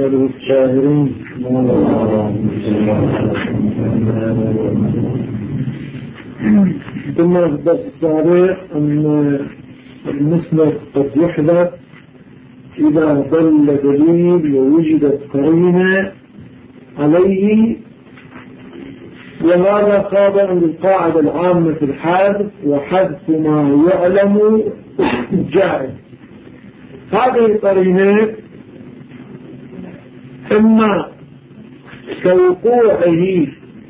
آله الطاهرين. ثم الدرس السابق أن المسند قد يحدث إذا ضل دليل ووجدت قرينة عليه، وهذا خاضع للقاعدة العامة في الحذف، وحذف ما يعلم جائز. هذه القرينة إما كوقوعه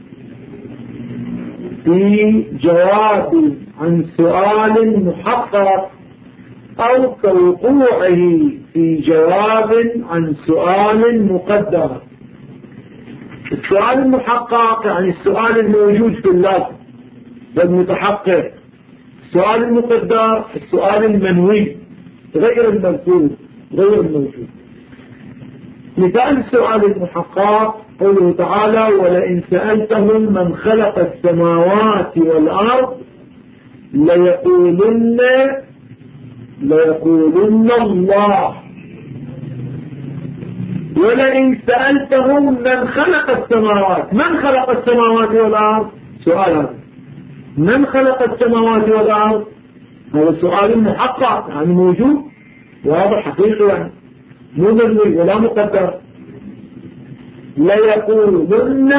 في جواب عن سؤال محقق، أو كوقوعه في جواب عن سؤال مقدر. السؤال المحقق يعني السؤال الموجود في اللفظ والمتحقق، السؤال المقدر السؤال المنوي غير المذكور غير الموجود. مثال السؤال المحقق قوله تعالى: ولئن سألتهم من خلق السماوات والأرض ليقولن الله. ولئن سألتهم من خلق السماوات، من خلق السماوات والأرض؟ سؤال هذا، من خلق السماوات والأرض؟ هذا سؤال محقق يعني موجود واضح حقيقي، يعني مو ذنبي ولا مقدر. ليقولن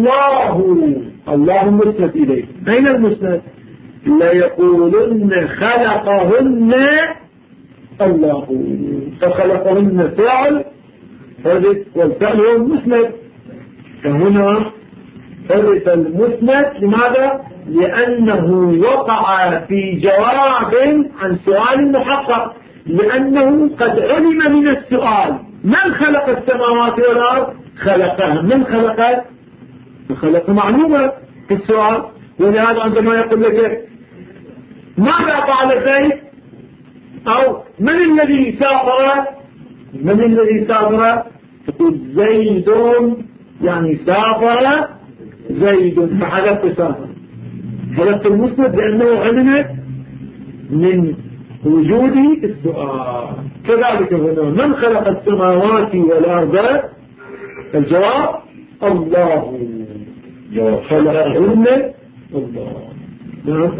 الله مسند إليه. أين المسند؟ ليقولن خلقهن الله، فخلقهن فعل والفعل هو المسند، فهنا حدث المسند. لماذا؟ لأنه وقع في جواب عن سؤال محقق، لأنه قد علم من السؤال من خلق السماوات والأرض؟ خلقها. من خلقها؟ خلق معلومة في السؤال. ولهذا عندما يقول لك ماذا فعل زيد، أو من الذي سافر، تقول زيد، يعني سافر زيد، فحدث سافر. حدث المسند لأنه علم من وجود السؤال. كذلك هنا من خلق السماوات والأرض؟ الجواب الله، خلقهن الله. نعم،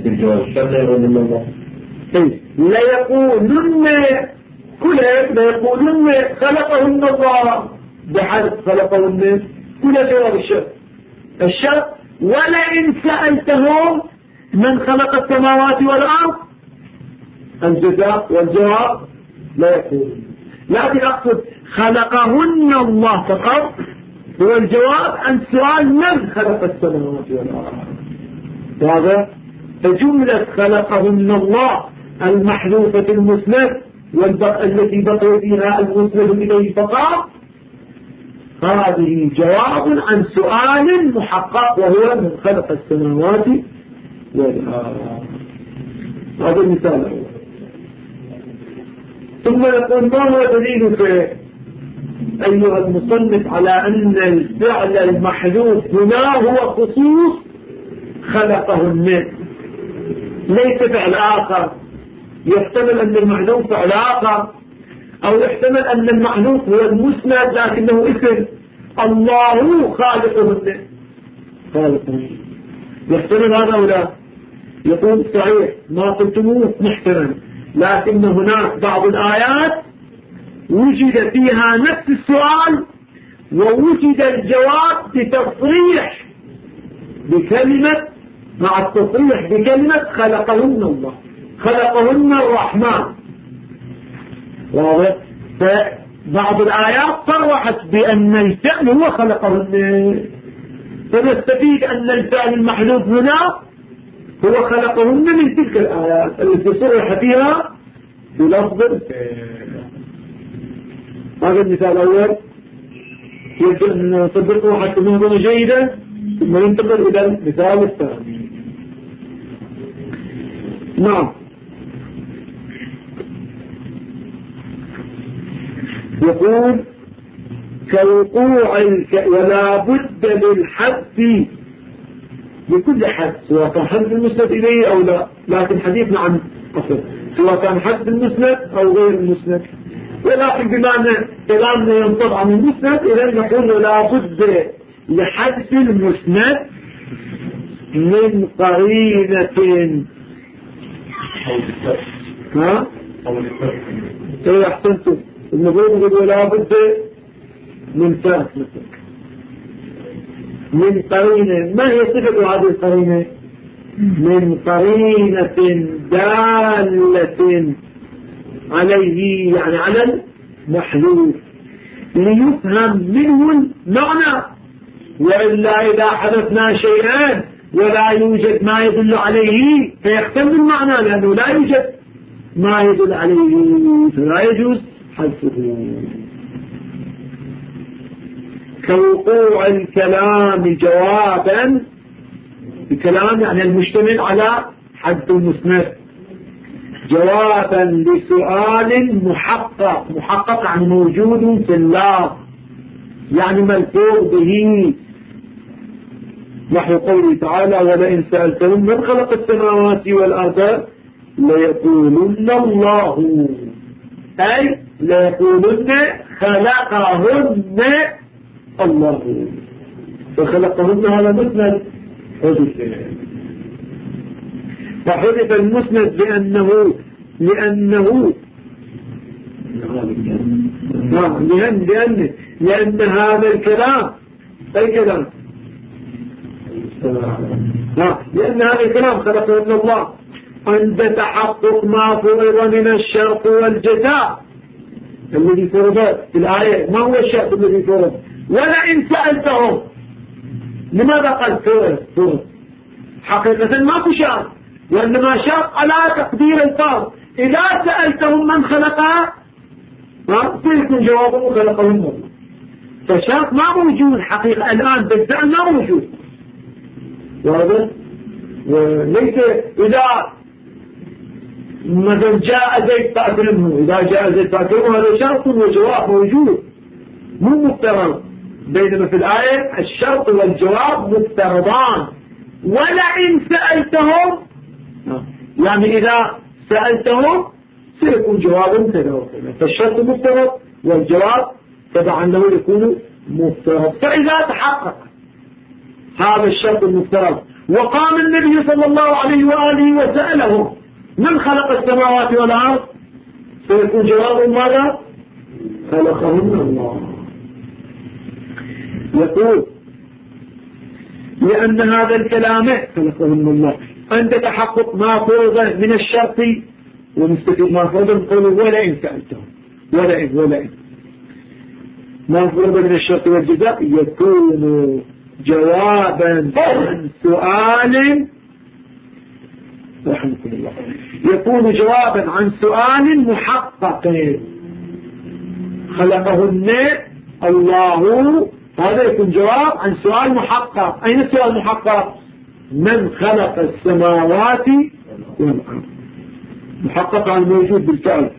ليقولن خلقهن الله بحرف خلقهن كل جواب الشرط. ولئن سألتهم من خلق السماوات والأرض الجزاء والجواب لا يقول، لكن أقصد خلقهن الله فقط هو الجواب عن سؤال من خلق السماوات والأرض. هذا فجملة خلقهن الله المحذوفة المسند التي بقي فيها المسند إليه فقط، هذه جواب عن سؤال محقق وهو من خلق السماوات والأرض. هذا المثال الأول. ثم يقول ما هو دليلك أيها المصنف على أن الفعل المحذوف هنا هو خصوص خلقهن، ليس فعل آخر؟ يحتمل أن المحذوف فعل آخر، أو يحتمل أن المحذوف هو المسند لكنه اسم الله خالقهن. يحتمل هذا أو لا؟ يقول صحيح ما قلتموه محتمل، لكن هناك بعض الآيات وجد فيها نفس السؤال ووجد الجواب بتصريح بكلمة، مع التصريح بكلمة خلقهن الله، خلقهن الرحمن. واضح؟ فبعض الآيات صرحت بأن الفعل هو خلقهن، فنستفيد أن الفعل المحذوف هنا هو خلقهن من تلك الآيات التي صرح فيها بلفظ. هذا المثال الأول يجب أن نصدقه حتى نهضم جيدا، ثم ننتقل إلى المثال الثاني. نعم، يقول كوقوع ولا بد للحذف بكل حد، سواء كان حذف المسند إليه أو لا، لكن حديثنا عن أصل سواء كان حذف المسند أو غير المسند. ولكن بمعنى كلامنا ينطبق عن المسند، إذا نقول لا بد لحذف المسند من قرينة. ها؟ ايه احسنتم. نقول لا بد من فهم من قرينة. ما هي صفة هذه القرينة؟ من قرينة دالة عليه، يعني على المحذوف، ليفهم منه المعنى. وإلا إذا حدثنا شيئا ولا يوجد ما يدل عليه فيختل المعنى، لأنه لا يوجد ما يدل عليه فلا يجوز حذفه. كوقوع الكلام جوابا، الكلام يعني المشتمل على حذف المسند، جوابا لسؤال محقق. محقق يعني موجود في اللفظ، يعني ملفوظ به، نحو قوله تعالى ولئن سألتهم من خلق السماوات والأرض ليقولن الله، أي ليقولن خلقهن الله. فخلقهن هذا مسند فحذف المسند لأن هذا الكلام أي كلام، لأن هذا الكلام خلقهن الله عند تحقق ما فرض من الشرط والجزاء الذي فرض في الآية. ما هو الشرط الذي فرض؟ ولئن سألتهم، لماذا قال فرض؟ حقيقة ما في شرط، وإنما شرط على تقدير الفرض. إذا سألتهم من خلقها سيكون جوابه خلقهم الله. فالشرط ما موجود حقيقة الآن بالفعل، ما موجود. واضح؟ وليس إذا مثلا جاء زيد فأكرمه، إذا جاء زيد فأكرمه هذا شرط وجواب موجود مو مفترض. بينما في الآية الشرط والجواب مفترضان. ولئن سألتهم، يعني إذا سألتهم سيكون جواب كذا وكذا، فالشرط مفترض والجواب تبعا له يكون مفترض. فإذا تحقق هذا الشرط المفترض وقام النبي صلى الله عليه وآله وسألهم من خلق السماوات والأرض سيكون جواب ماذا؟ خلقهن الله. يقول لأن هذا الكلام خلقهن الله عند تحقق ما فرض من الشرط ونستفيد ما فرض نقول ولئن سألتهم، ولئن ما فرض من الشرط والجزاء يكون جوابا عن سؤال رحمة الله، يكون جوابا عن سؤال محقق خلقهن الله. هذا يكون جواب عن سؤال محقق. أين السؤال المحقق؟ من خلق السماوات والأرض، محقق عن موجود بالفعل.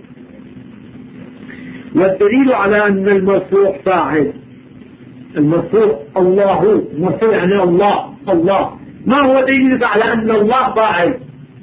والدليل على أن المرفوع فاعل، المرفوع الله، مرفوع يعني الله. ما هو دليل على أن الله فاعل؟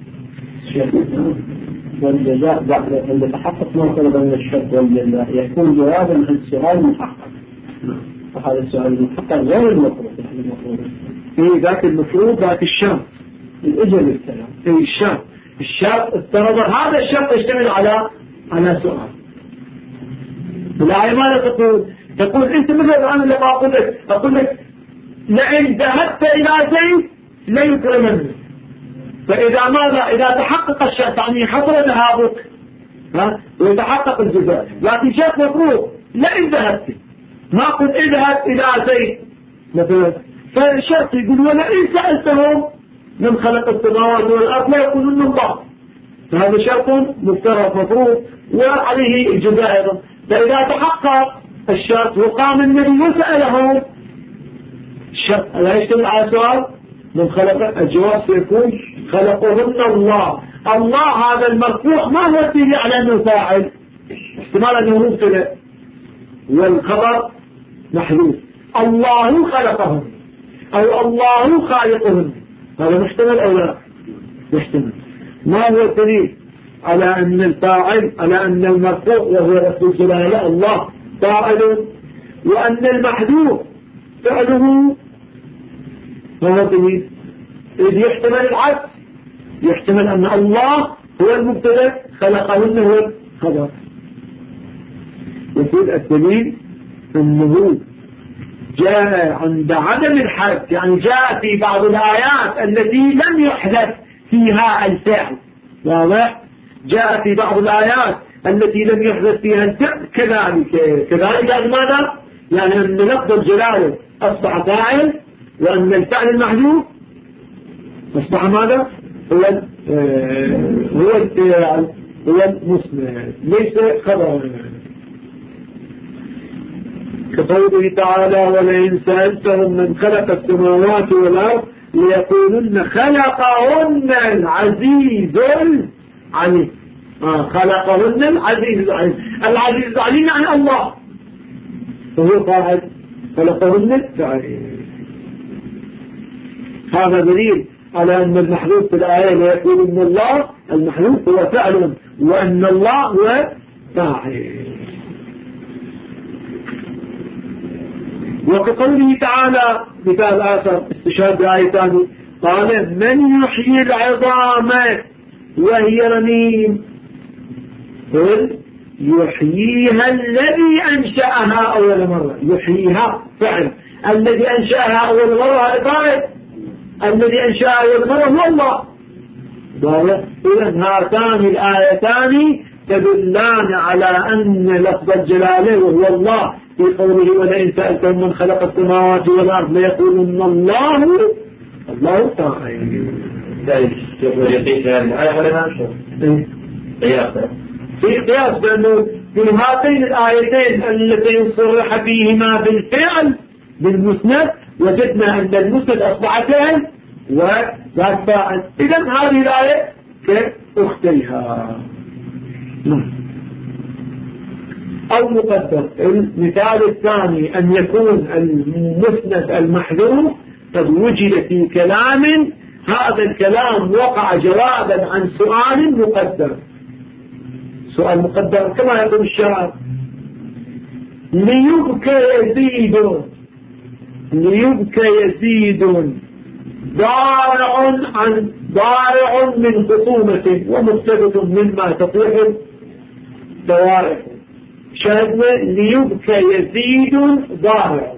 والجزاء بعد أن تحقق ما طلب من الشرط والجزاء يكون جوابا عن السؤال المحقق، وهذا السؤال المحقق غير المفروض. إيه ذاك المفروض ذاك الشرط الأجل الكلام. إيه الشرط افترض هذا الشرط يشتمل على سؤال. الآية ماذا تقول أنت مثل الآن اللي أقول لك لئن ذهبت إلى زيد ليكرمني. فإذا ماذا؟ إذا تحقق الشرط يعني حصل ذهابك ويتحقق الجزاء، لكن شرط مفروض لئن ذهبت، ما قلت اذهب إلى زيد مثلا. فالشرط يقول ولئن سألتهم من خلق السماوات والأرض لا يقولون الله، فهذا شرط مفترض مفروض وعليه الجزاء أيضا. فإذا تحقق الشرط وقام النبي وسألهم، الشرط لا يشتمل على سؤال من خلق، الجواب سيكون خلقهن الله. الله هذا المرفوع ما هو الدليل على أنه فاعل؟ احتمال أنه مبتدأ والخبر محذوف. الله خلقهم أو الله خالقهم، هذا محتمل أو لا؟ محتمل. ما هو الدليل على أن الفاعل، على أن المرفوع وهو رسول جلاله الله فاعل، وأن المحذوف فعله هو دليل. إذ يحتمل العكس، يحتمل أن الله هو المبتدأ خلقهن هو الخبر. يقول الدليل أنه جاء عند عدم الحذف، يعني جاء في بعض الآيات التي لم يحذف فيها الفعل، واضح؟ جاء في بعض الآيات التي لم يحذف فيها الفعل كذلك يعني ماذا؟ يعني أن لفظ الجلالة أصبح فاعل، وأن الفعل المحذوف أصبح ماذا؟ هو المسند ليس خبر. كقوله تعالى ولئن سألتهم من خلق السماوات والأرض ليقولن خلقهن العزيز العليم. خلقهن العزيز العليم. العزيز العليم يعني الله، وهو فاعل خلقهن فاعل. هذا دليل على أن المحذوف في الآية ليقول أن الله المحذوف هو فعل، وأن الله هو فاعل. وكقوله تعالى مثال آخر استشهاد بآية ثانية قال من يحيي العظام وهي رميم قل يحييها الذي أنشأها أول مرة. يحييها فعل، الذي أنشأها أول مرة فاعل، الذي أنشأها أول مرة هو الله. إذن هاتان الآيتان تدلان على أن لفظ الجلالة وهو الله في قوله ولئن سألتم من خلق السماوات والأرض ليقولن الله تعالى. في قياس بأنه في هاتين الآيتين التي صرح فيهما بالفعل بالمسند وجدنا أن المسند أصبح فعل وذات فاعل. إذن هذه الآية كأختيها. أو مقدر. المثال الثاني أن يكون المسند المحذوف قد وجد في كلام، هذا الكلام وقع جوابا عن سؤال مقدر. سؤال مقدر كما يقول الشاعر ليبكى يزيد ضارع من خصومة ومقتبس مما تطيح الدوائر. شاهدنا ليبكى يزيد ضارع.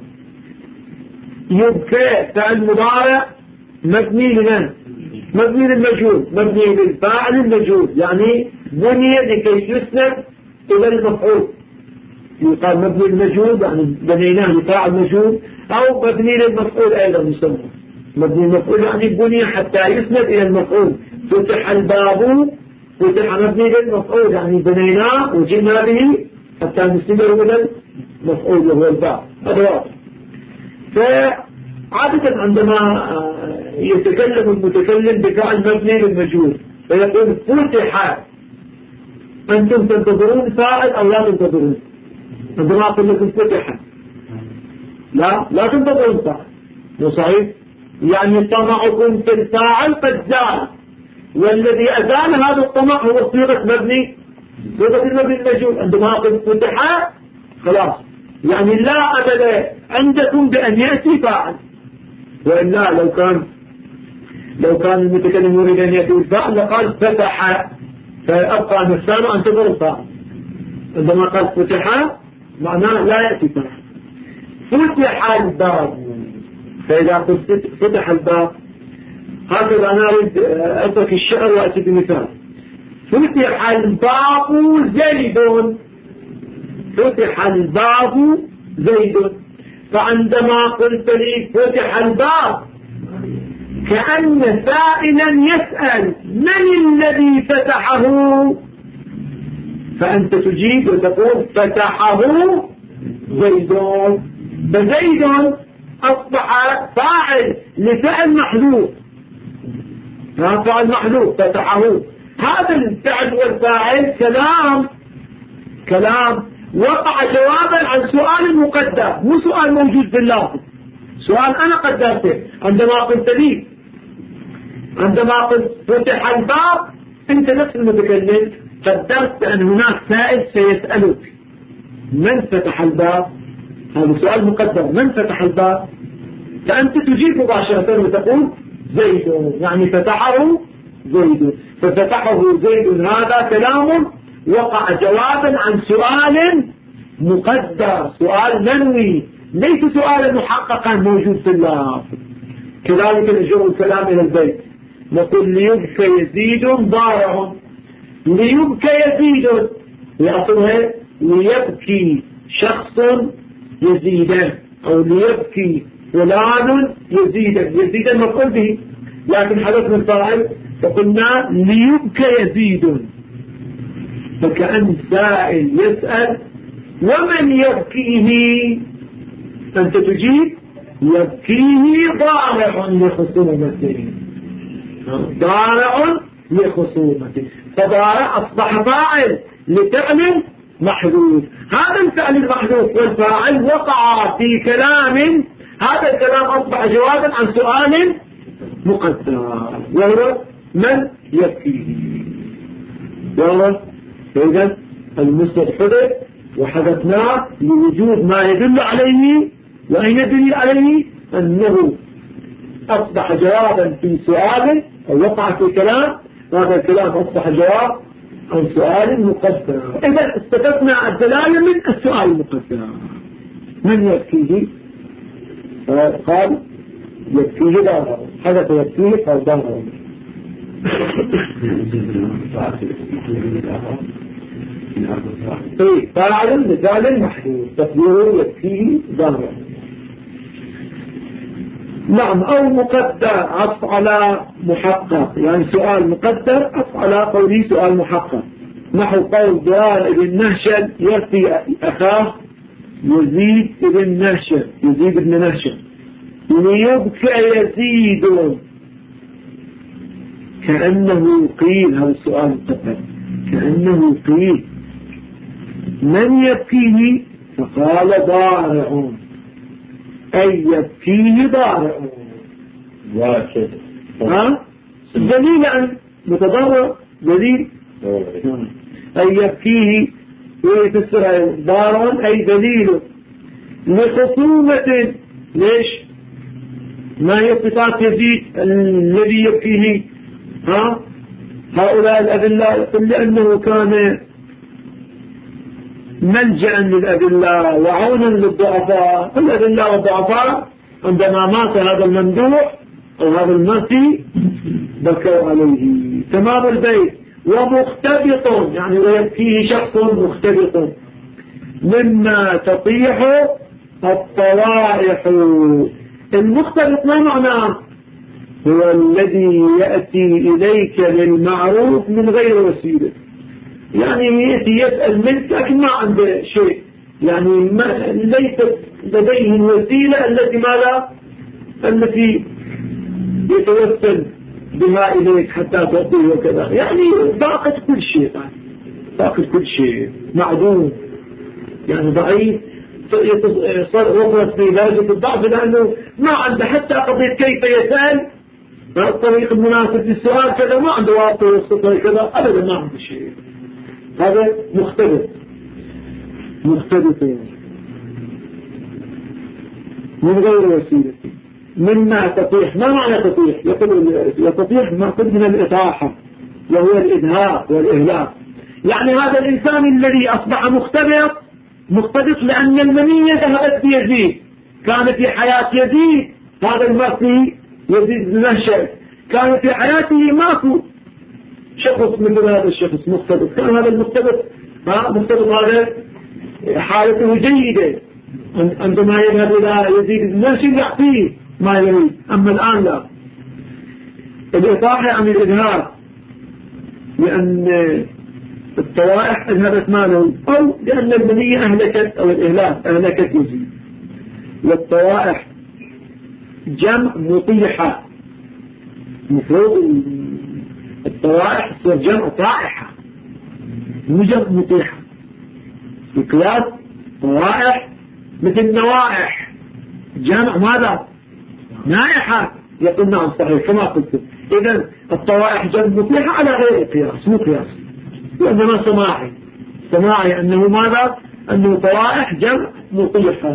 يبكى فعل مضارع مبني لمن؟ مبني للمجهول، مبني للفاعل المجهول، يعني بني لكي يسند إلى المفعول. يقال مبني للمجهول يعني بنيناه لفاعل مجهول، أو مبني للمفعول أيضا يسمى مبني للمفعول يعني بني حتى يسند إلى المفعول. فتح الباب، فتح مبني للمفعول يعني بنيناه وجئنا به حتى نسنده إلى المفعول وهو الباب. هذا واضح. فعادة عندما يتكلم المتكلم بفعل مبني للمجهول فيقول فتح، أنتم تنتظرون فاعل أو لا تنتظرون؟ عندما أقول لكم فتح لا تنتظرون فاعل، مو صحيح؟ يعني طمعكم في الفاعل قد زال، والذي أزال هذا الطمع هو صيغة المبني المجهول. عندما أقول فتح خلاص يعني لا أمل عندكم بأن يأتي فاعل، وإلا لو كان المتكلم يريد أن يأتي الفاعل لقال فتح، فأبقى نفسان أنتظر الفاعل. عندما قال فتح معناه لا يأتي فاعل. فتح الباب، فإذا قلت فتح الباب هكذا أنا أريد أترك الشعر وأتي بمثال. فتح الباب زيد، فتح الباب زيد. فعندما قلت لي فتح الباب كأن سائلا يسأل من الذي فتحه، فأنت تجيب وتقول فتحه زيد. فزيد أصبح فاعل لفعل محذوف، فعل محذوف فتحه. هذا الفعل والفاعل كلام وقع جوابا عن سؤال مقدر، مو سؤال موجود في اللافظ، سؤال أنا قدرته. عندما قلت فتح الباب أنت نفس المتكلم قدرت أن هناك سائل سيسألك، من فتح الباب؟ هذا سؤال مقدر، من فتح الباب؟ فأنت تجيب مباشرة وتقول زيد، يعني فتحه زيد، ففتحه زيد هذا كلام وقع جوابا عن سؤال مقدر، سؤال منوي، ليس سؤالا محققا موجود في اللفظ. كذلك نجر الكلام إلى البيت، نقول ليبكى يزيد ضارع، ليبكى يزيد لأصلها ليبكي شخص يزيدا، أو ليبكي فلان يزيدا، يزيدا مفعول به، لكن حدثنا الفاعل فقلنا ليبكى يزيد، فكأن سائل يسأل ومن يبكيه؟ أنت تجيب يبكيه ضارع لخصومته، ضارع لخصومته، فضارع أصبح فاعل لفعل محذوف، هذا الفعل المحذوف والفاعل وقع في كلام، هذا الكلام أصبح جوابا عن سؤال مقدر وهو من يبكيه. وهو فإذا المسند حدث وحدثناه لوجود ما يدل عليه، وأن يدل عليه أنه أصبح جوابا في سؤال أو وقع في كلام، هذا الكلام أصبح جواب عن سؤال مقدر. إذا استفدنا الدلالة من السؤال المقدر. من يبكيه؟ قال يبكيه داره، حدث يبكيه قال داره. فاعل لفعل محدود تقديره يبكيه داره. نعم، أو مقدر عطف على محقق، يعني سؤال مقدر عطف على قوله سؤال محقق، نحو قول ضرار بن نهشل يرثي أخاه يزيد بن نهشل، يزيد بن نهشل، ليبكى يزيد، كأنه قيل، هذا السؤال مقدر، كأنه قيل من يبكيه؟ فقال ضارع، أي يبكيه ضارع. دليل عن متضرع، دليل أي يبكيه ويفسر ضارع أي دليل لخصومة. ليش؟ ما هي صفات يزيد الذي يبكيه؟ هؤلاء الأذلاء، يقول لأنه كان ملجأ للأذلاء وعونا للضعفاء، الأذلاء والضعفاء عندما مات هذا الممدوح أو هذا المسي بكوا عليه. تمام البيت. ومختبط، يعني ويبكيه شخص مختبط، مما تطيح الطوائح. المختبط ما معناه؟ هو الذي يأتي إليك بالمعروف من غير وسيلة، يعني يأتي يسأل منك لكن ما عنده شيء، يعني ليست لديه الوسيلة التي ماذا؟ التي يتوسل بها إليك حتى تعطيه وكذا، يعني فاقد كل شيء، فاقد كل شيء، معدوم، يعني ضعيف، وصلت في درجة الضعف لأنه ما عنده حتى قضية كيف يسأل الطريق المناسب للسؤال كذا، ما عنده واقع يستطيع كذا أبدا، ما عنده شيء. هذا مختلف من غير وسيلة. مما تطيح، ما معنى تطيح؟ يطيح مأخذ من الإطاحة وهو الإدهاء والإهلاك، يعني هذا الإنسان الذي أصبح مختلط لأن المنية ذهبت بيزيد، كان في حياة يزيد هذا المرثي يزيد بن نهشل، كان في حياته ماكو شخص من هذا الشخص مختلط، كان هذا المختلط هذا حالته جيدة، عندما يذهب إلى يزيد بن نهشل يعطيه ما يريد، أما الآن لا. الإطاحة عن الإدهار لأن الطوائح أذهبت ماله، أو لأن المنية أهلكت، أو الإهلاك أهلكت يزيد. والطوائح جمع مطيحة، مفروض الطوائح تصير جمع طائحة مو جمع مطيحة. في قياس طوائح مثل نوائح، جمع ماذا؟ نائحة، يقول نعم صحيح كما قلت. إذن الطوائح جمع مطيحة على غير قياس، مو قياس، وإنما سماعي أنه ماذا؟ أنه طوائح جمع مطيحة،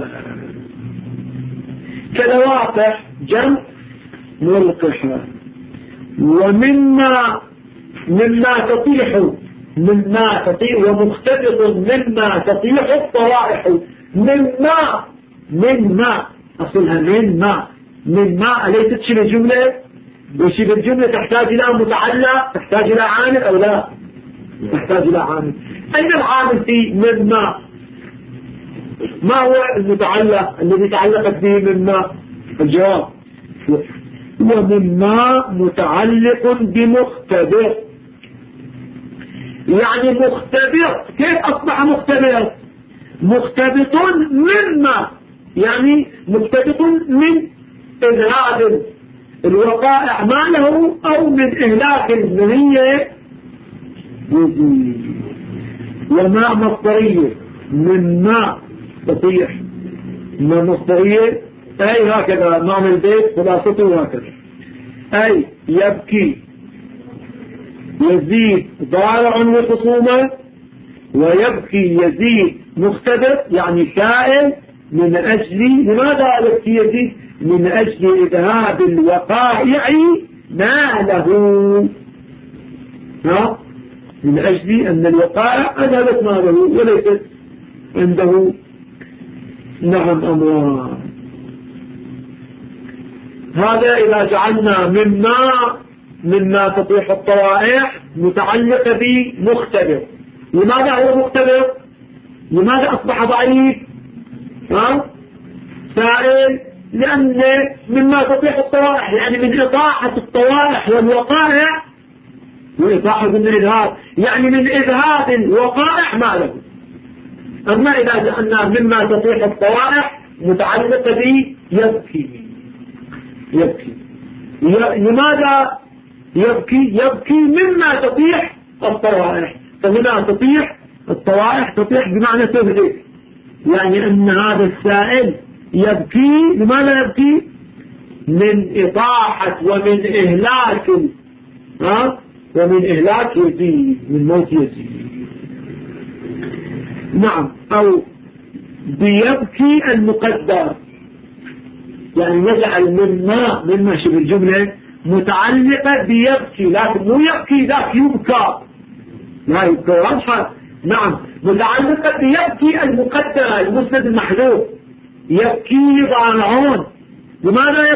كلوافح جمع ملقحة. ومما تطيح ومختلط مما تطيح الطوائح، مما أصلها مما أليست شبه جملة؟ وشبه الجملة تحتاج إلى متعلق، تحتاج إلى عامل أو لا؟ تحتاج إلى عامل. أين العامل في مما؟ ما هو المتعلق الذي تعلقت به مما؟ الجواب ومما متعلق بمختبر. يعني مختبر، كيف أصبح مختبر؟ مختبط مما، يعني مختبط من إذهاب الوقائع ما له أو من إهلاك المنية. وما مصدرية مما تطيح، ما مصدرية أي هكذا معنى البيت خلاصته هكذا، أي يبكي يزيد ضارع وخصومة، ويبكي يزيد مختبر يعني سائل من أجل، لماذا يبكي يزيد؟ من أجل إذهاب الوقائع ما له، من أجل أن الوقائع أذهبت ما له وليست عنده نعم أموال. هذا إذا جعلنا مما تطيح الطوائح متعلقة بمختبر. لماذا هو مختبر؟ لماذا أصبح ضعيف؟ سائل، لأن مما تطيح الطوائح يعني من إطاحة الطوائح والوقائع، وإطاحة من الإذهاب يعني من إذهاب الوقائع ما له. أما إذا جعلنا مما تطيح الطوائح متعلقة بيبكي. لماذا يبكي مما تطيح الطوائح، فهنا تطيح الطوائح تطيح بمعنى تهلك، يعني أن هذا السائل يبكي. لماذا يبكي؟ من إطاحة ومن إهلاك ومن إهلاك يزيد، من موت يزيد. نعم، أو بيبكي المقدر، يعني نجعل مما شبه الجملة متعلقة بيبكي، لكن مو يبكي ذاك يبكى، لا يبكى واضحة. نعم، متعلقة بيبكي المقدرة المسند المحذوف، يبكيه ضارعون. لماذا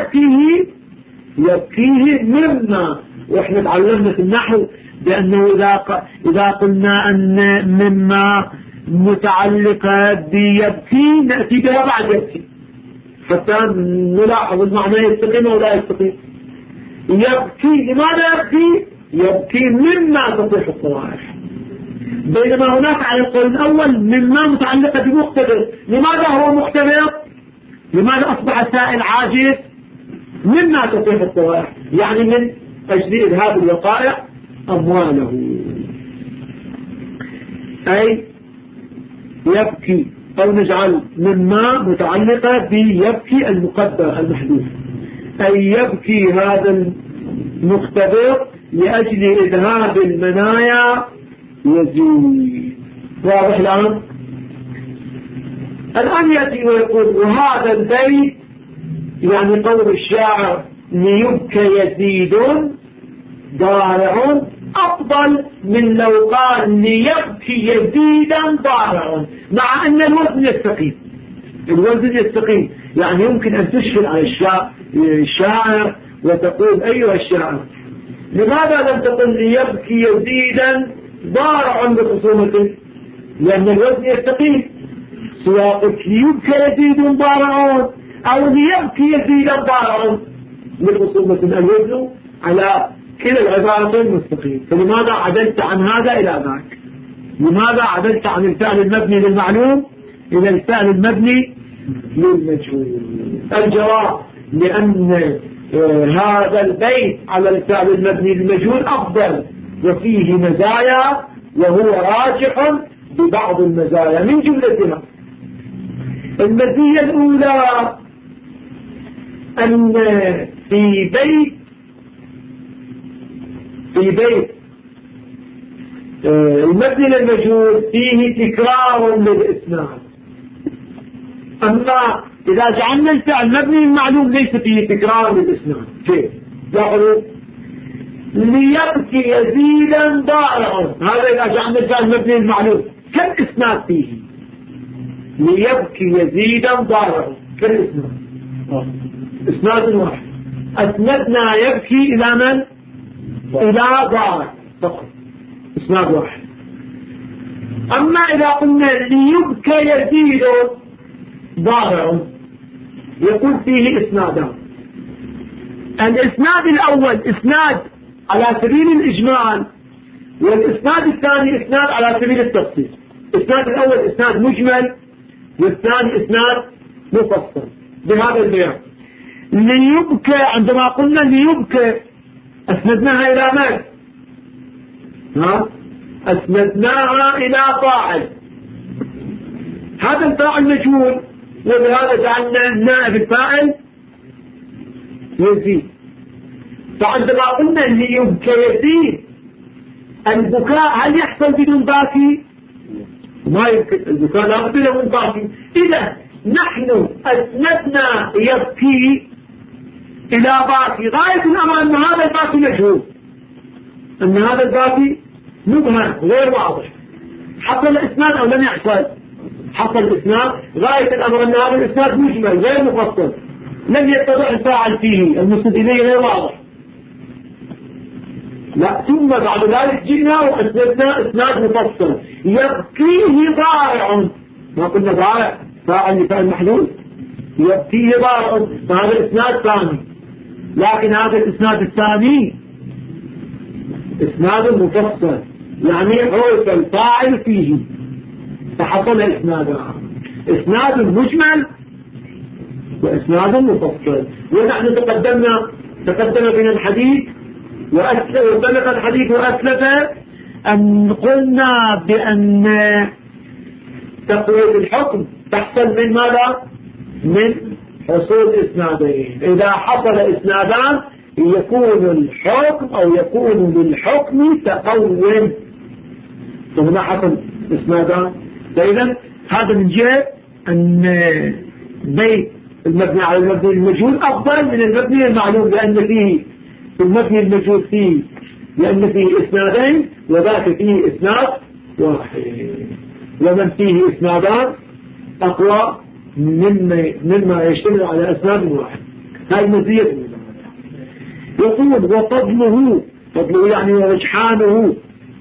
يبكيه مما، واحنا تعلمنا في النحو بأنه إذا قلنا أن مما متعلقة بيبكي نأتي بها بعد يبكي حتى نلاحظ المعنى يستقيم أو لا يستقيم. يبكي، لماذا يبكي مما تطيح الطوائح، بينما هناك على القول الأول مما متعلقة بمختبر. لماذا هو مختبر؟ لماذا أصبح سائل عاجز؟ مما تطيح الطوائح يعني من أجل إذهاب الوقائع أمواله، أي يبكي، أو نجعل مما متعلقة بيبكي المقدر المحدود، أي يبكي هذا المختبر لأجل إذهاب المنايا يزيد. واضح الآن يأتي ويقول وهذا البيت يعني قول الشاعر ليبكى يزيد ضارع أفضل من لو قال ليبكي يزيدا ضارع، مع أن الوزن يستقيم. يعني يمكن أن تشكل على الشاعر وتقول أيها الشاعر لماذا لم تقل ليبكي يزيدا ضارع بخصومته؟ لأن الوزن يستقيم، سواء ليبكي يزيد ضارع أو ليبكي يزيدا ضارع بخصومة، الوزن على كلا العبارتين مستقيم. فلماذا عدلت عن هذا إلى ذاك؟ لماذا عدلت عن الفعل المبني للمعلوم إلى الفعل المبني للمجهول؟ الجواب لأن هذا البيت على الفعل المبني للمجهول أفضل وفيه مزايا، وهو راجح ببعض المزايا من جملتها. المزية الأولى أن في بيت المبني للمجهول فيه تكرار للإسناد. أما إذا جعلنا الفعل مبني المعلوم ليس فيه تكرار للإسناد. كيف؟ لاحظوا ليبكي يزيدا ضارع، هذا إذا جعلنا الفعل مبني المعلوم كم إسناد فيه؟ ليبكي يزيدا ضارع كم إسناد؟ إسناد واحد. أسندنا يبكي إلى من؟ إلى ضارع فقط، إسناد واحد. أما إذا قلنا ليبكي يزيد ضارع يكون فيه إسنادان. الإسناد الأول إسناد على سبيل الإجمال، والإسناد الثاني إسناد على سبيل التفصيل. الإسناد الأول إسناد مجمل، والثاني إسناد مفصل بهذا البيان. ليبكى عندما قلنا ليبكى أسندناها إلى من؟ أسندناها إلى فاعل، هذا الفاعل مجهول، ولهذا جعلنا نائب الفاعل يزيد. فعندما قلنا ليبكى يزيد، البكاء هل يحصل بدون باكي؟ ما يمكن، البكاء لا بد له من باكي. إذا نحن أسندنا يبكي إلى باكي، غاية الأمر أن هذا الباكي مجهول، أن هذا الباكي مبهم غير واضح. حصل الإسناد أو لم يحصل؟ حصل الإسناد. غاية الأمر أن هذا الإسناد مجمل غير مفصل، لم يتضح الفاعل فيه، المسند إليه غير واضح. لا، ثم بعد ذلك جئنا وأسندنا إسناد مفصل يبكيه ضارع. ما قلنا ضارع فاعل لفعل محذوف، يبكيه ضارع، فهذا إسناد ثاني. لكن هذا الإسناد الثاني إسناد مفصل، يعني عرف الفاعل فيه فحصل إسناد مجمل وإسناد مفصل. ونحن تقدم بنا الحديث وسبق الحديث وأسلف أن قلنا بأن تقوية الحكم تحصل من ماذا؟ من حصول إسنادين. إذا حصل إسنادان يكون الحكم أو يكون للحكم تقوم، فهنا حصل إسنادان. فإذا هذا من جهة أن بيت المبني على المبني المجهول أفضل من المبني المعلوم، لأن فيه المبني المجهول فيه لأن فيه إسنادين، وذاك فيه إسناد واحد، ومن فيه إسنادان أقوى مما يشتمل على إسناد واحد. هذه مزية. يقول وفضله، فضله يعني ورجحانه،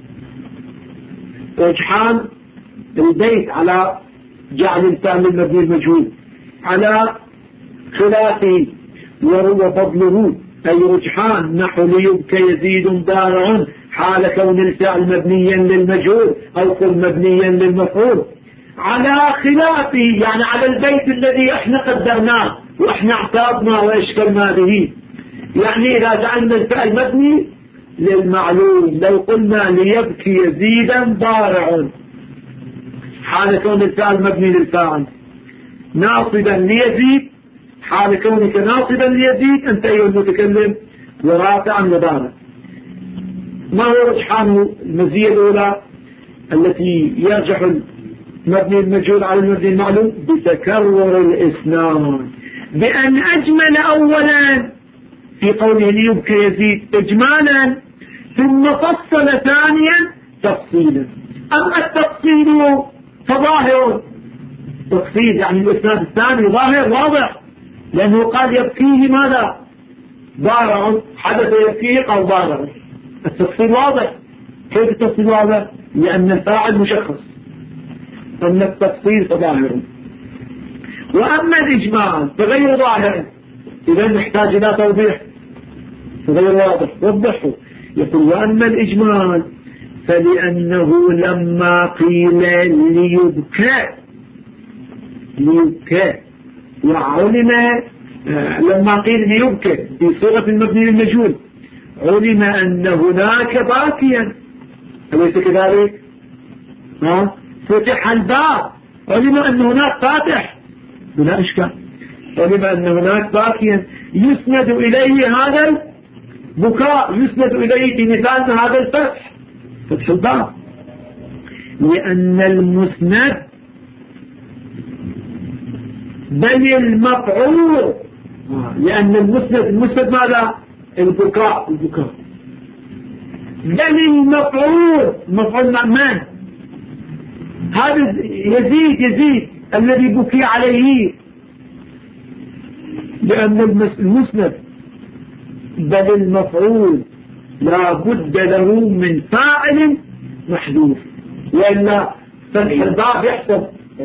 رجحان البيت على جعل الفعل المبني المجهول على خلافه، وهو فضله أي رجحان نحو ليبكى يزيد ضارع حال كون الفعل مبنيا للمجهول أو قل مبنيا للمفعول على خلافه، يعني على البيت الذي احنا قدرناه واحنا اعترضنا واشكلنا به. يعني إذا جعلنا الفعل مبني للمعلوم، لو قلنا ليبكي يزيدا ضارع حال كون الفعل مبني للفاعل ناصبا ليزيد، حال كونك ناصبا ليزيد أنت أيها المتكلم ورافعا لضارع. ما هو رجحانه؟ المزية الأولى التي يرجح المبني المجهول على المبني المعلوم بتكرر الإسناد، بأن أجمل أولا في قوله ليبكى يزيد إجمالا، ثم فصل ثانيا تفصيلا. أما التفصيل فظاهر، تفصيل يعني الإسناد الثاني ظاهر واضح، لأنه قال يبكيه ماذا؟ ضارع، حدث يبكيه قال ضارع. التفصيل واضح. كيف التفصيل واضح؟ لأن الفاعل مشخص، أن التفصيل فظاهر. وأما الإجمال فغير ظاهر، إذا نحتاج إلى توضيح، غير واضح وضحه. يقول وأما الإجمال فلأنه لما قيل ليبكى وعلم، لما قيل ليبكى في صيغة المبني للمجهول علم أن هناك باكيا، أليس كذلك؟ فتح الباب، علم أن هناك فاتح بلا إشكال، علم أن هناك باكيا يسند إليه هذا البكاء، يسند إليه في مثال هذا الفتح، فتح الباب لأن المسند بل المفعول، لأن المسند ماذا؟ البكاء بل المفعول مع من؟ هذا يزيد الذي بكي عليه، لأن المسند بل المفعول لا بد له من فاعل محذوف، وإلا فتح الباب يحسب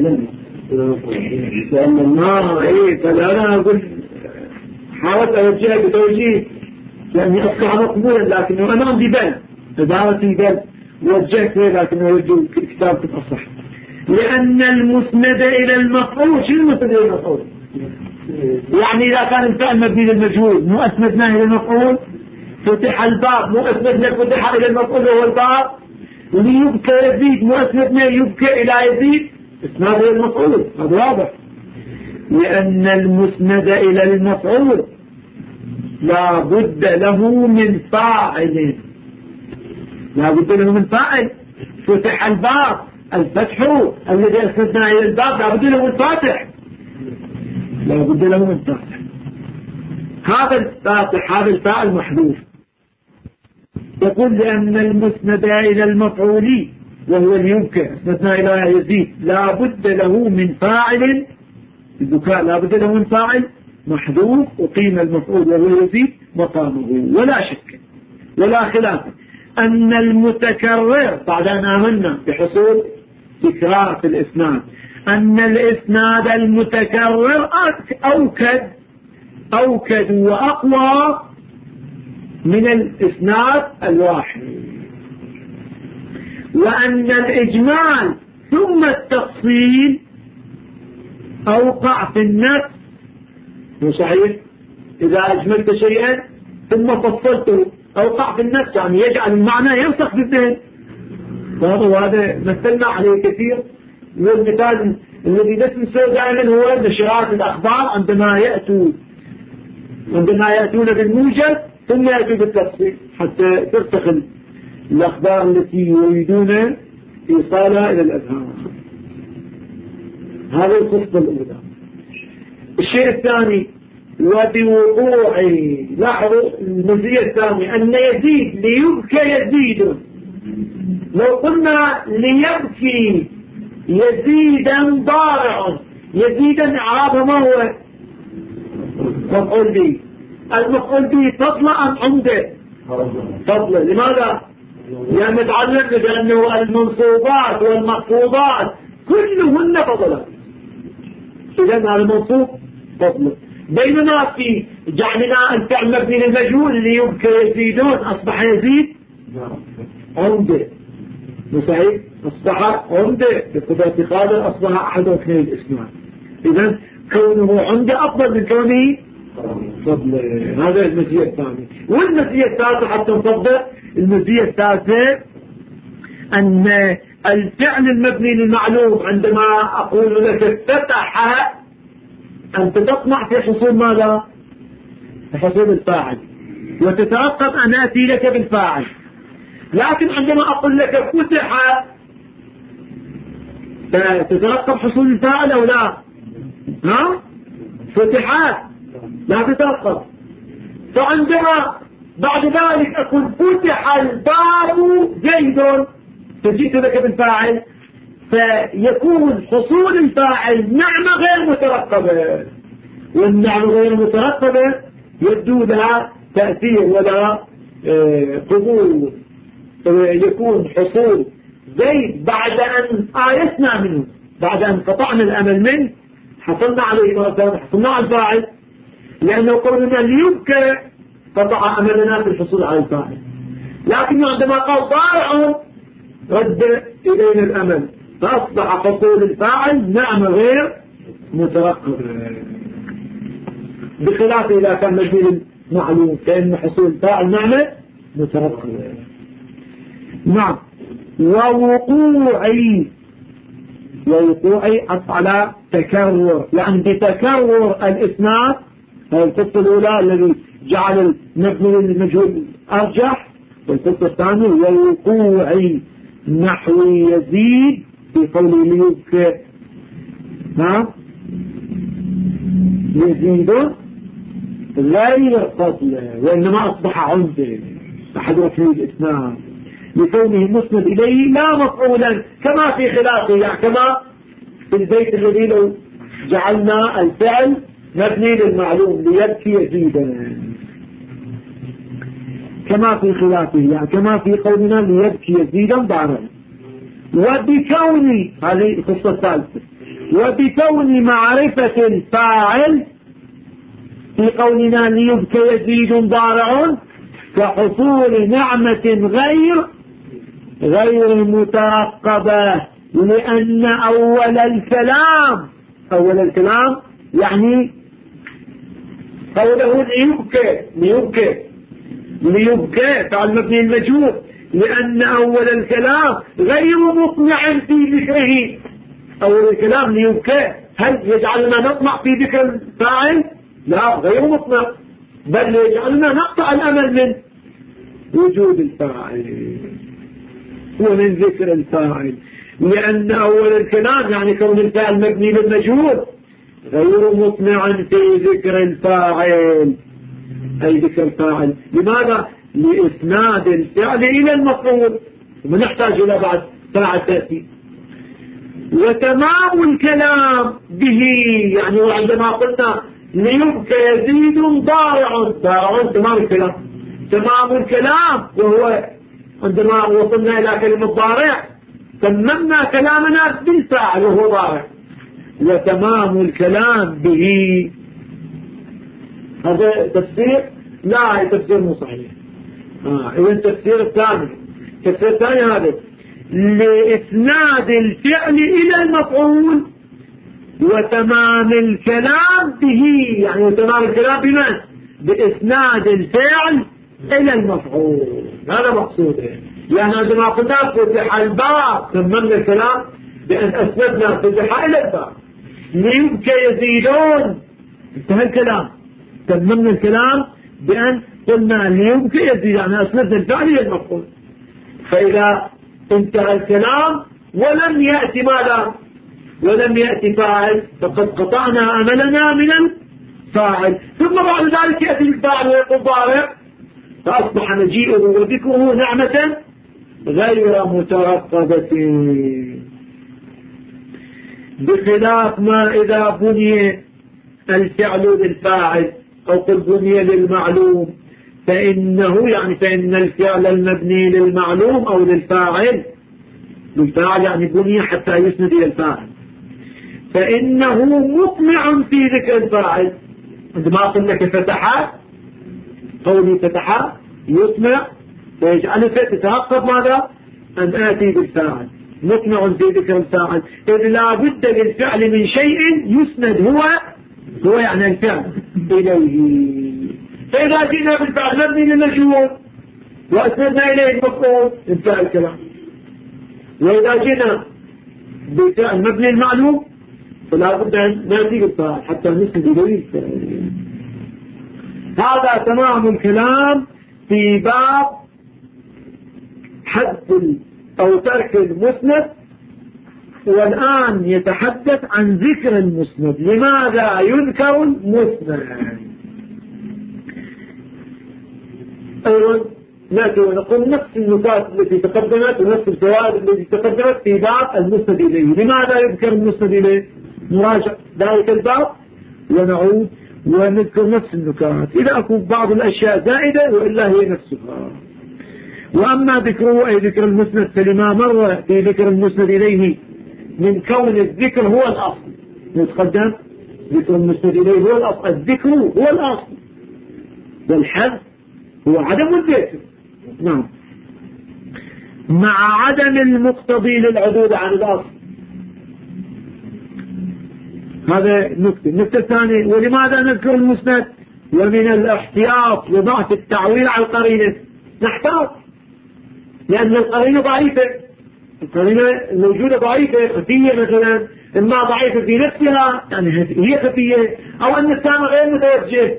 لأن النار فأنا أقول حاولت أوجهها بتوجيه يعني أصبح مقبولا، لكنه أنا عندي بل إدارتي بل وجهت لكنه يوجه كتاب أصح. لأن المسند إلى المفعول، شو المسند إلى المفعول؟ يعني إذا كان الفعل مبني للمجهول مو أسندناه إلى المفعول، فتح الباب مو أسندنا فتح إلى المفعول وهو الباب، ليبكى يزيد مو أسندنا يبكى إلى يزيد، اسناد إلى المفعول، هذا واضح. لأن المسند إلى المفعول لا بد له من فاعل، فتح الباب، الفتح الذي أسندنا إلى الباب لا بد له من فاتح، هذا الفاتح هذا الفاعل محذوف. يقول لأن المسند إلى المفعول وهو اليبكى أسندنا إلى يزيد لا بد له من فاعل، البكاء لا بد له من فاعل محذوف، وقيم المفعول وهو يزيد مقامه. ولا شك ولا خلاف أن المتكرر بعد أن آمنا بحصول تكرار في الإسناد، أن الإسناد المتكرر أوكد وأقوى من الإسناد الواحد، وأن الإجمال ثم التفصيل أوقع في النفس. مو صحيح؟ إذا أجملت شيئا ثم فصلته أوقع في النفس، يعني يجعل المعنى يرسخ في الذهن، وهذا مثلنا عليه كثير. والمثال الذي نسمع دائما هو نشرات الأخبار عندما يأتون بالموجز ثم يأتوا بالتفصيل حتى ترسخ الأخبار التي يريدون إيصالها إلى الأذهان. هذا الخطة الأولى. الشيء الثاني وبوقوع، لاحظوا المزية الثانية أن يزيد ليبكى يزيد، لو قلنا ليبكي يزيدا ضارع، يزيدا إعرابه ما هو؟ مفعول به. المفعول به فضل أم عمده؟ فضل. لماذا؟ لأن تعلمنا بأنه المنصوبات والمخفوضات كلهن فضلات، إذن هذا المنصوب فضل. بينما في جعلنا الفعل مبني للمجهول ليبكى يزيدون أصبح يزيد عمده، صحيح؟ أصبح عمده بقدرة قادر، أصبح أحد أركان الإسلام. إذن كونه عمده أفضل من كونه فضل. هذا المزية الثانية. والمزية الثالثة حتى نفضل المزية الثالثة أن الفعل المبني للمعلوم عندما أقول لك فتح، أنت تطمع في حصول ماذا؟ في حصول الفاعل، وتترقب أن أتي لك بالفاعل. لكن عندما أقول لك فتح تترقب حصول الفاعل أو لا؟ فتحات لا تترقب. فعندما بعد ذلك أقول فتح الباب زيد فجئت لك بالفاعل، فيكون حصول الفاعل نعمة غير مترقبة، والنعمة غير مترقبة يبدو لها تأثير ولا قبول. يكون حصول زيد بعد أن آيسنا منه، بعد أن قطعنا الأمل منه، حصلنا عليه مرة، حصلنا على الفاعل، لأنه قولنا ليبكى قطع أملنا في الحصول على الفاعل. لكن عندما قال ضارع رد إلينا الأمل، فأصبح حصول الفاعل نعمة غير مترقبة، بخلاف إذا كان مجهول معلوم فإن حصول الفاعل نعمة مترقبة. نعم. ووقوعي على تكرر، يعني بتكرر الإسناد، هذه القصة الأولى الذي جعل المبني للمجهول أرجح، والقصة الثانية ووقوعي نحو يزيد في قوله ليبكي يزيد غير قتله وإنما أصبح عنده أحد وكيل الإسلام لكونه مسند إليه لا مفعولا كما في خلافه، يعني كما في البيت الذي لو جعلنا الفعل مبني للمعلوم ليبكي يزيدا كما في خلافه، يعني كما في قولنا ليبكي يزيدا ضارا. وبكون هذه القصة الثالثة، وبكون معرفة الفاعل في قولنا ليبكي يزيد ضارع كحصول نعمة غير مترقبة، لأن أول الكلام يعني قوله ليبكي فعل مبني المجهول، لأن أول الكلام غير مطمع في ذكره. أول الكلام ليبكي، هل يجعلنا نطمع في ذكر الفاعل؟ لا، غير مطمع، بل يجعلنا نقطع الأمل من وجود الفاعل ومن ذكر الفاعل، لأن أول الكلام يعني كون الفاعل مبني للمجهول غير مطمع في ذكر الفاعل، أي ذكر الفاعل. لماذا؟ لإسناد الفعل إلى المفعول، ونحتاج إلى بعد فاعل تأتي. وتمام الكلام به، يعني عندما قلنا ليبكي يزيد ضارع تمام الكلام، وهو عندما وصلنا إلى كلمة ضارع تممنا كلامنا بالفاعل وهو ضارع. وتمام الكلام به، هذا تفسير لا تفسير مو صحيح. إذن التفسير الثاني هذا لإسناد الفعل إلى المفعول، وتمام الكلام به، يعني وتمام الكلام بمن؟ بإسناد الفعل إلى المفعول. هذا مقصوده، يعني عندما قلنا فتح الباب تممنا الكلام بأن أسندنا فتح إلى الباب. ليبكي يزيدون، انتهى الكلام، تممنا الكلام بأن قلنا ليبكي يزيد، يعني أسندنا الفعل إلى المفعول. فإذا انتهى الكلام ولم يأتي ماذا؟ ولم يأتي فاعل، فقد قطعنا أملنا من الفاعل. ثم بعد ذلك يأتي الفاعل ويقول ضارع، فأصبح مجيئه وذكره نعمة غير مترقبة، بخلاف ما إذا بني الفعل للفاعل أو قل بني للمعلوم، فإن الفعل المبني للمعلوم أو للفاعل يعني بني حتى يسند إلى الفاعل، فإنه مطمع في ذكر الفاعل. عندما أقول لك فتح، قولي فتح يطمع، فيجعلك تترقب ماذا؟ أن آتي بالفاعل، مطمع في ذكر الفاعل، إذ لا بد للفعل من شيء يسند هو يعني الفعل إليه. فإذا جئنا بالفعل مبني للمجهول وأسندنا إليه المفعول انتهى الكلام. وإذا جئنا بالفعل مبني المعلوم فلا بد أن نأتي بالفاعل حتى نسند إليه الفعل. هذا تمام الكلام في باب حذف أو ترك المسند. والآن يتحدث عن ذكر المسند. لماذا يذكر المسند؟ أيضا نأتي ونقول نفس النكات التي تقدمت ونفس الفوائد التي تقدمت في باب المسند إليه. لماذا يذكر المسند إليه؟ نراجع ذلك الباب ونعود ونذكر نفس النكات، إذا أكون بعض الأشياء زائدة وإلا هي نفسها. وأما ذكره أي ذكر المسند فلما مر في ذكر المسند إليه من كون الذكر هو الأصل، يتقدم ذكر المسند إليه هو الأصل، الذكر هو الأصل والحذف هو عدم الذكر. نعم، مع عدم المقتضي للعدول عن الأصل. هذا النكتة الثانية. ولماذا نذكر المسند؟ ومن الاحتياط لضعف التعويل على القرينة، نحتاط لأن القرينة ضعيفة، القرينة الموجودة ضعيفة خفية مثلا، إما ضعيفة في نفسها يعني هي خفية، أو أن السامع غير متوجه،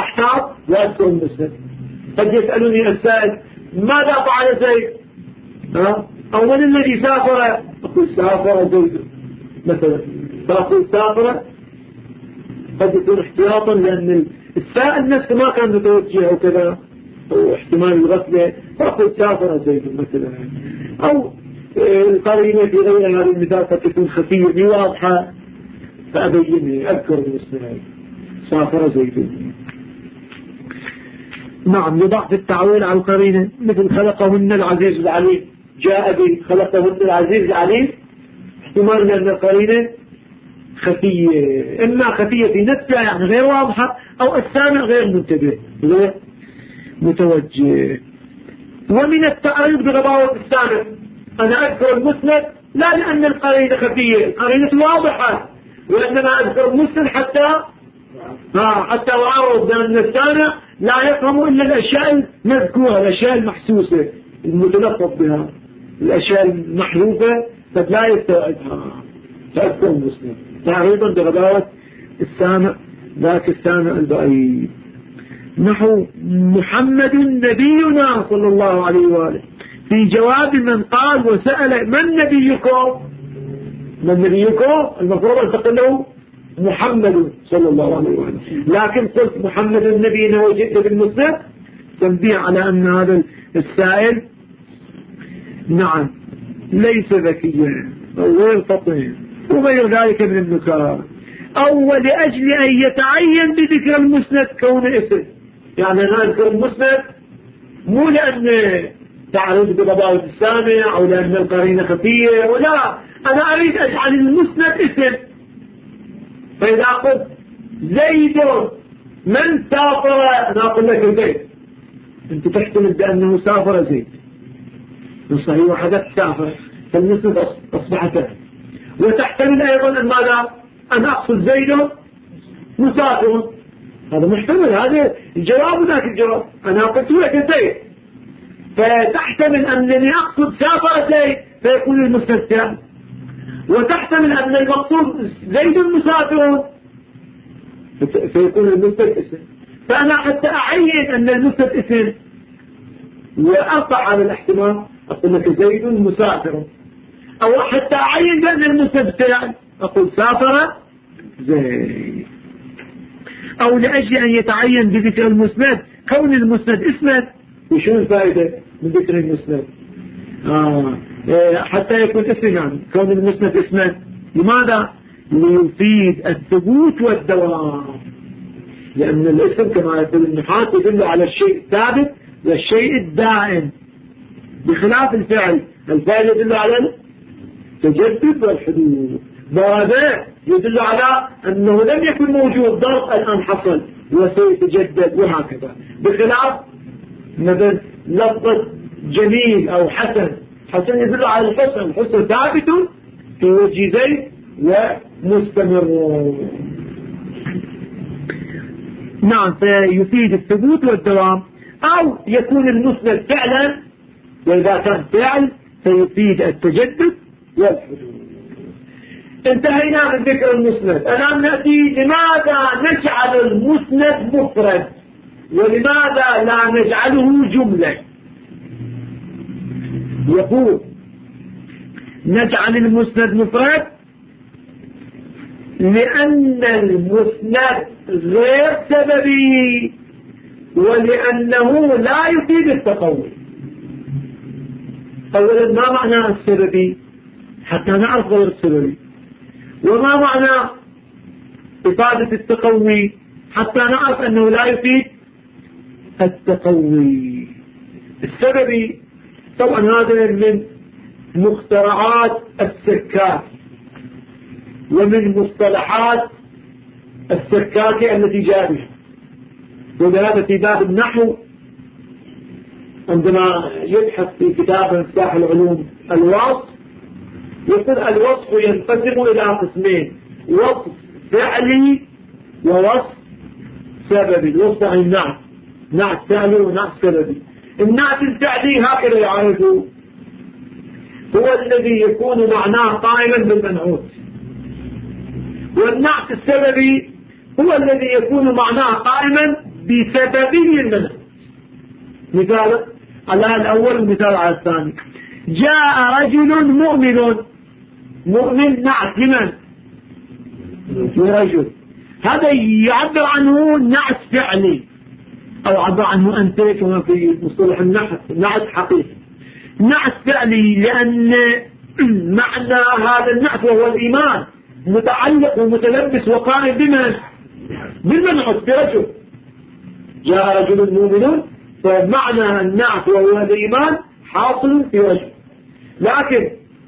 فأحتاط وأذكر المسند. قد يسألني السائل ماذا فعل زيد؟ أو من الذي سافر؟ أقول سافر زيد مثلا، فأقول سافر قد يكون احتياطا لأن السائل نفسه ما كان متوجه أو كذا أو احتمال الغفلة، فأقول سافر زيد مثلا. أو القرينة في غير هذا المثال قد تكون خفية واضحة فأبينه أذكر المسلمين سافر زيد. نعم، يضع التعويل على القرينة مثل خلقهن العزيز العليم، جاء بخلقهن العزيز العليم احتمال أن القرينة خفية، إما خفية في نفسها يعني غير واضحة، أو السامع غير منتبه غير متوجه. ومن التعريض بغباوة السامع أنا أذكر المسند لا لأن القرينة خفية، القرينة واضحة، وإنما أذكر المسند حتى أعرض بأن السامع لا يفهم إلا الأشياء المذكورة، الأشياء المحسوسة المتلفظ بها، الأشياء المحروفة قد لا يستوعبها، فأذكر المسند تعريضا بغباوة السامع ذاك السامع البعيد. نحو محمد نبينا صلى الله عليه وآله في جواب من قال وسأل من نبيكم، من نبيكم المفروض أن تقول له محمد صلى الله عليه وآله، لكن قلت محمد نبينا وجئت بالمسند تنبيه على أن هذا السائل نعم ليس ذكيا أو غير فطن وغير ذلك من النكات. أو لأجل أن يتعين بذكر المسند كون اسم، يعني أنا أذكر المسند مو لأن تعرض بغباوة السامع أو لأن القرينة خفية، ولا أنا أريد أجعل المسند اسم. فإذا قلت زيد من سافر أنا أقول لك زيد، أنت تحتمل بأنه سافر زيد صحيح وحدث سافر فالمسند أصبح سهل، وتحتمل أيضا أن ماذا أن أقصد زيد مسافر، هذا محتمل، هذا الجواب ذاك الجواب أنا قلت لك زيد، فتحتمل أنني أقصد سافر زيد فيكون المسند سهل، وتحتمل أن المقصود زيد مسافر فيكون المسند اسم. فأنا حتى أعين أن المسند اسم وأقع على الاحتمال أقول لك زيد مسافر، أو حتى أعين بأن المسند سهل أقول سافر زيد. أو لأجل أن يتعين بذكر المسند كون المسند اسما، وشو الفائدة من ذكر المسند؟ حتى يكون اسم، يعني كون المسند اسما لماذا؟ ليفيد الثبوت والدوام، لأن الاسم كما يقول النحاة يدل على الشيء الثابت والشيء الدائم، بخلاف الفعل، الفعل يدل على التجدد والحدوث، وهذا يدل على أنه لم يكن موجود ضرب الآن حصل وسيتجدد وهكذا، بخلاف مثلا لفظة جميل أو حسن، حسن يدل على الحسن، الحسن ثابت في وجه زيد ومستمر. نعم، فيفيد الثبوت والدوام. أو يكون المسند فعلا، وإذا كان فعل فيفيد التجدد والحدوث. انتهينا من ذكر المسند، الآن نأتي لماذا نجعل المسند مفرد ولماذا لا نجعله جملة. يقول نجعل المسند مفرد لأن المسند غير سببي ولأنه لا يفيد التقوي. أولا ما معنى السببي حتى نعرف غير السببي، وما معنى إفادة التقوي حتى نعرف أنه لا يفيد التقوي. السببي طبعا هذا من مخترعات السكاك ومن مصطلحات السكاك التي جاء بها، وهذا في باب النحو عندما يبحث في كتاب مفتاح العلوم الوصف يقول الوصف ينقسم إلى قسمين: وصف فعلي ووصف سببي. الوصف عن النعت، نعت فعلي ونعت سببي. النعت الفعلي هكذا يعرفه، هو الذي يكون معناه قائما بالمنعوت، والنعت السببي هو الذي يكون معناه قائما بسببه المنعوت. مثال على الأول ومثال على الثاني. جاء رجل مؤمن. مؤمن نعت لمن؟ لرجل. هذا يعبر عنه نعت فعلي أو عبر عنه أنت كما في مصطلح نعت حقيقي. نعت فعلي لأن معنى هذا النعت وهو الإيمان متعلق ومتلبس وقائم بمن؟ بالمنعت برجل. جاء رجل مؤمن، فمعنى النعت وهو الإيمان حاصل في رجل. لكن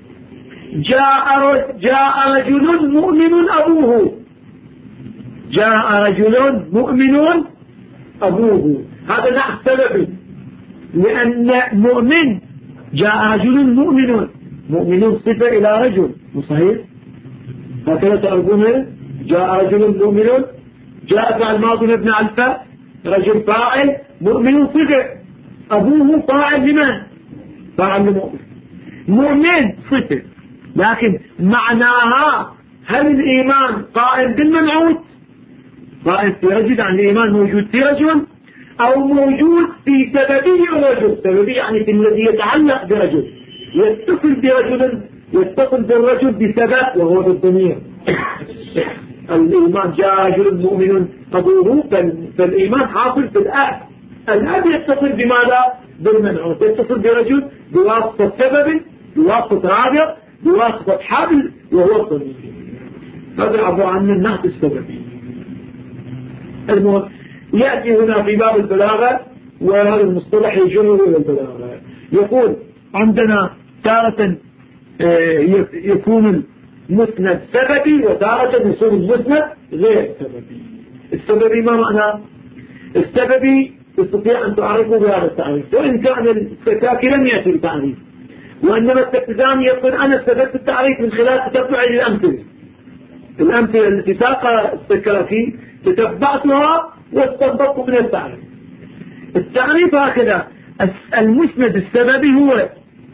جاء رجل مؤمن أبوه. جاء رجل مؤمن أبوه، هذا نعت سببي، لأن مؤمن جاء رجل مؤمن. مؤمن صفة إلى رجل، صحيح؟ هكذا تعرفون. جاء رجل مؤمن، جاء فعل ماضي مبني على الفاء، رجل فاعل، مؤمن صفة، أبوه فاعل لمن؟ فاعل لمؤمن. مؤمن صفة، لكن معناها هل الإيمان قائم بالمنعوت؟ قائم في رجل، يعني الإيمان موجود في رجل أو موجود في سببية الرجل. سببية يعني في الذي يتعلق برجل، يتصل برجل، يتصل بالرجل بسبب وهو بالضمير. الإيمان جاء رجل مؤمن أبوه، فالإيمان حاصل في الأب. الأب يتصل بماذا؟ بالمنعوت، يتصل برجل بواسطة سبب، بواسطة رابع، بواسطة حبل وهو الضمير. هذا عبر عن النعت السببي. المهم يأتي هنا في باب البلاغة، وهذا المصطلح يجر إلى البلاغة. يقول عندنا تارة يكون المسند سببي، وتارة يكون المسند غير سببي. السببي ما معنى؟ السببي تستطيع أن تعرفه بهذا التعريف، وإن كان السكاكي لم يأتي التعريف، وإنما التكتزاني يقول أنا استفدت التعريف من خلال تتبع للأمثلة. الأمثلة التي ساق السكاكي تتبعتها واستنبطت من التعريف. التعريف هكذا: المسند السببي هو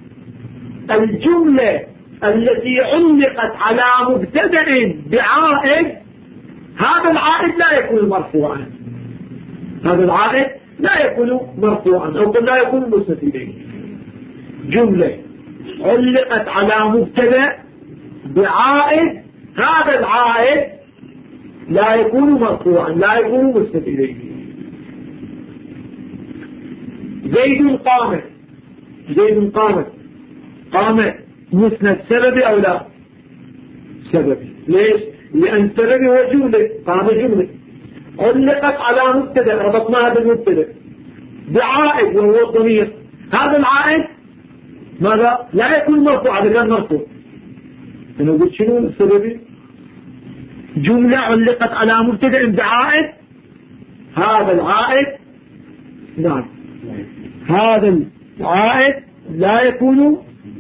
الجملة التي علقت على مبتدأ بعائد، هذا العائد لا يكون مرفوعا، هذا العائد لا يكون مرفوعا، أو لا يكون مسند إليه. جملة علقت على مبتدأ بعائد، هذا العائد لا يكون مرفوعا، لا يكون مسند إليه. زيد قام. زيد قام. قام مسند سببي أو لا؟ سببي. ليش؟ لأن سببي هو جملة، قام جملة علقت على مبتدأ، ربطناها بالمبتدأ بعائد وهو الضمير. هذا العائد ماذا؟ لا يكون مرفوع، هذا كان مرفوع. أنا قلت شنو السببي؟ جملة علقت على مبتدأ بعائد، هذا العائد، نعم، هذا العائد لا يكون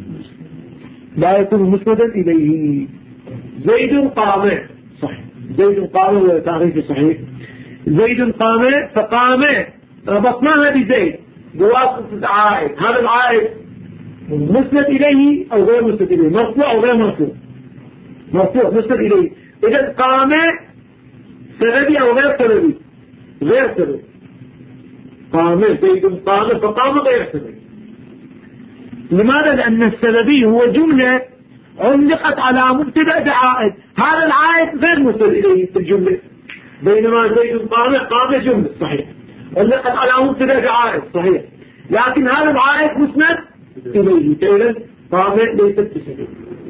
مسندا إليه. زيد قام، صحيح، زيد قام هو تعريف صحيح. زيد قام، فقام ربطناها بزيد بواسطة العائد، هذا العائد مسند إليه أو غير مسند إليه، مرفوع أو غير مرفوع؟ مرفوع، مسند إليه. إذا قام سببي أو غير سببي؟ غير سببي. قام زيد قام، فقام غير سببي. لماذا؟ لأن السببي هو جملة علقت على مبتدأ بعائد، هذا العائد غير مسند إليه في الجملة. بينما زيد قام، قام جملة صحيح علقت على مبتدأ بعائد صحيح، لكن هذا العائد مسند إليه، فإذا قام ليست بسبب.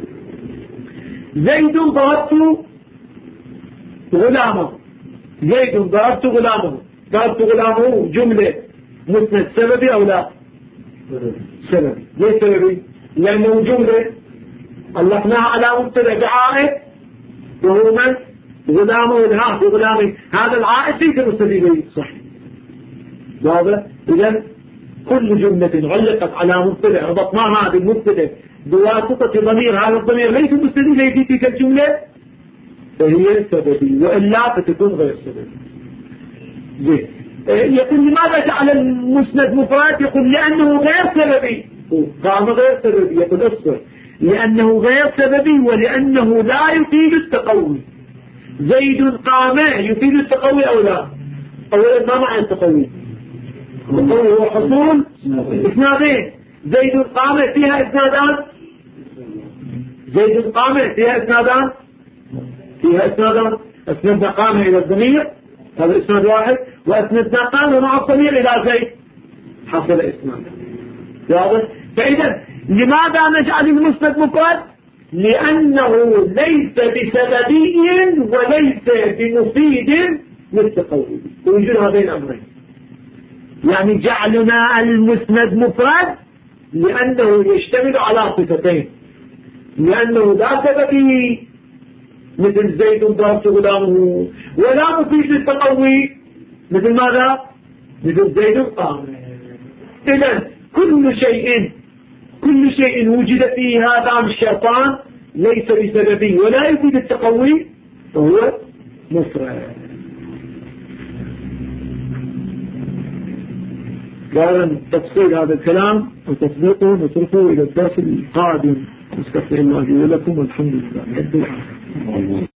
زيد ضربت غلامه. زيد ضربت غلامه. ضربت غلامه جملة مسند سببي أو لا؟ سببي. ليس سببي؟ لأنه جملة علقناها على مبتدأ بعائد وهو من؟ غلامه. والهاء غلامه، هذا العائد ليس مسند إليه صحيح. واضح؟ إذا كل جملة علقت على مبتدأ ربطناها بالمبتدأ بواسطة ضمير، هذا الضمير ليس مسند إليه في تلك الجملة، فهي سببي، وإلا فتكون غير سببي. زين. يقول لماذا جعل المسند مفرد؟ يقول لأنه غير سببي. قام غير سببي، يقول أصبر، لأنه غير سببي ولأنه لا يفيد التقوي. زيد قام يفيد التقوي أو لا؟ أولا ما معنى التقوي؟ التقوي هو حصول اثنين، زيد قام فيها إسنادان، زيد قام فيها إسنادان، فيها إسنادان. أسندنا قام إلى الضمير هذا إسناد واحد، وأسندنا قام مع الضمير إلى زيد حصل إسناد واضح. فإذا لماذا نجعل المسند مفرد؟ لأنه ليس بسببي وليس بمفيد للتقوي، ويوجد هذين الأمرين. يعني جعلنا المسند مفرد لأنه يشتمل على صفتين، لأنه لا سببي مثل زيد ضربت غلامه، ولا مفيد للتقوي مثل ماذا؟ مثل زيد قام. إذن كل شيء وجد فيه هذا الشيطان ليس بسببي ولا يفيد التقوي فهو مفرد. قال تفصيل هذا الكلام وتطبيقه نتركه إلى الدرس القادم. استغفر الله لي ولكم والحمد لله.